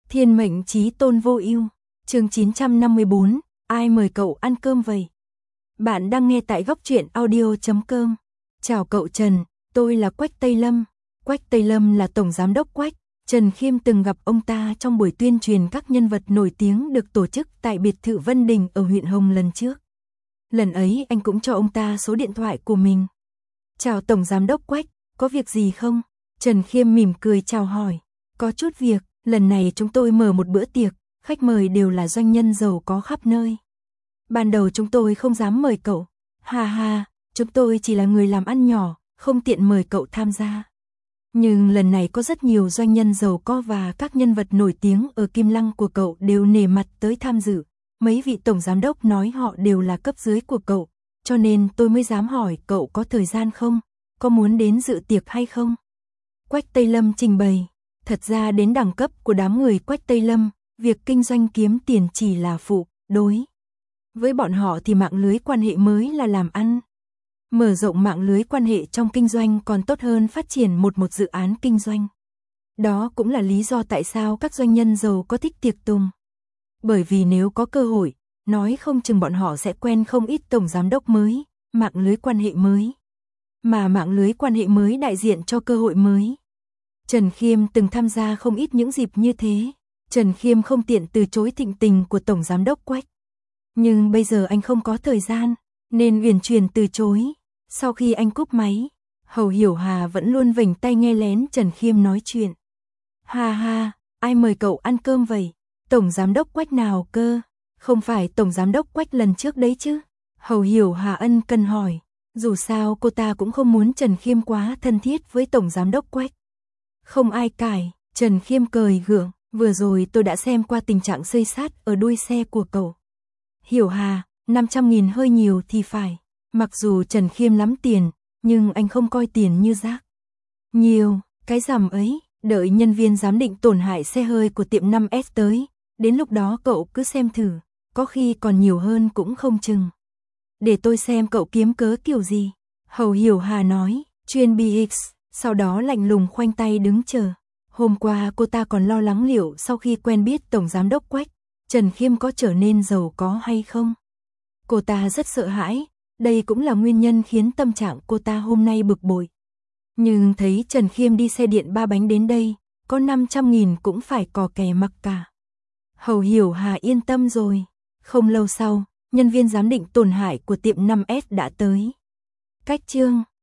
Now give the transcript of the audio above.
Thiên mệnh chí tôn vô ưu, chương 954, ai mời cậu ăn cơm vậy? Bạn đang nghe tại góc truyện audio.com. Chào cậu Trần, tôi là Quách Tây Lâm. Quách Tây Lâm là tổng giám đốc Quách. Trần Khiêm từng gặp ông ta trong buổi tuyên truyền các nhân vật nổi tiếng được tổ chức tại biệt thự Vân Đình ở huyện Hồng lần trước. Lần ấy anh cũng cho ông ta số điện thoại của mình. Chào tổng giám đốc Quách, có việc gì không? Trần Khiêm mỉm cười chào hỏi. Có chút việc, lần này chúng tôi mở một bữa tiệc, khách mời đều là doanh nhân giàu có khắp nơi. Ban đầu chúng tôi không dám mời cậu. Ha ha, chúng tôi chỉ là người làm ăn nhỏ, không tiện mời cậu tham gia. Nhưng lần này có rất nhiều doanh nhân giàu có và các nhân vật nổi tiếng ở Kim Lăng của cậu đều nể mặt tới tham dự. Mấy vị tổng giám đốc nói họ đều là cấp dưới của cậu, cho nên tôi mới dám hỏi cậu có thời gian không, có muốn đến dự tiệc hay không? Quách Tây Lâm trình bày, thật ra đến đẳng cấp của đám người Quách Tây Lâm, việc kinh doanh kiếm tiền chỉ là phụ, đối. Với bọn họ thì mạng lưới quan hệ mới là làm ăn. Mở rộng mạng lưới quan hệ trong kinh doanh còn tốt hơn phát triển một dự án kinh doanh. Đó cũng là lý do tại sao các doanh nhân giàu có thích tiệc tùng. Bởi vì nếu có cơ hội, nói không chừng bọn họ sẽ quen không ít tổng giám đốc mới, mạng lưới quan hệ mới. Mà mạng lưới quan hệ mới đại diện cho cơ hội mới. Trần Khiêm từng tham gia không ít những dịp như thế. Trần Khiêm không tiện từ chối thịnh tình của tổng giám đốc Quách. Nhưng bây giờ anh không có thời gian, nên uyển chuyển từ chối. Sau khi anh cúp máy, Hầu Hiểu Hà vẫn luôn vểnh tay nghe lén Trần Khiêm nói chuyện. Ha ha, ai mời cậu ăn cơm vậy? Tổng giám đốc Quách nào cơ? Không phải tổng giám đốc Quách lần trước đấy chứ? Hầu Hiểu Hà ân cần hỏi. Dù sao cô ta cũng không muốn Trần Khiêm quá thân thiết với tổng giám đốc Quách. Không ai cãi, Trần Khiêm cười gượng, vừa rồi tôi đã xem qua tình trạng xây xát ở đuôi xe của cậu. Hiểu Hà, 500.000 hơi nhiều thì phải. Mặc dù Trần Khiêm lắm tiền, nhưng anh không coi tiền như rác. Nhiều, cái rằm ấy, đợi nhân viên giám định tổn hại xe hơi của tiệm 5S tới, đến lúc đó cậu cứ xem thử, có khi còn nhiều hơn cũng không chừng. Để tôi xem cậu kiếm cớ kiểu gì. Hầu Hiểu Hà nói, chuyên BX, sau đó lạnh lùng khoanh tay đứng chờ. Hôm qua cô ta còn lo lắng liệu sau khi quen biết tổng giám đốc Quách, Trần Khiêm có trở nên giàu có hay không. Cô ta rất sợ hãi, đây cũng là nguyên nhân khiến tâm trạng cô ta hôm nay bực bội. Nhưng thấy Trần Khiêm đi xe điện 3 bánh đến đây, có 500.000 cũng phải cò kè mặc cả. Hầu Hiểu Hà yên tâm rồi. Không lâu sau, nhân viên giám định tổn hại của tiệm 5S đã tới. Cách chương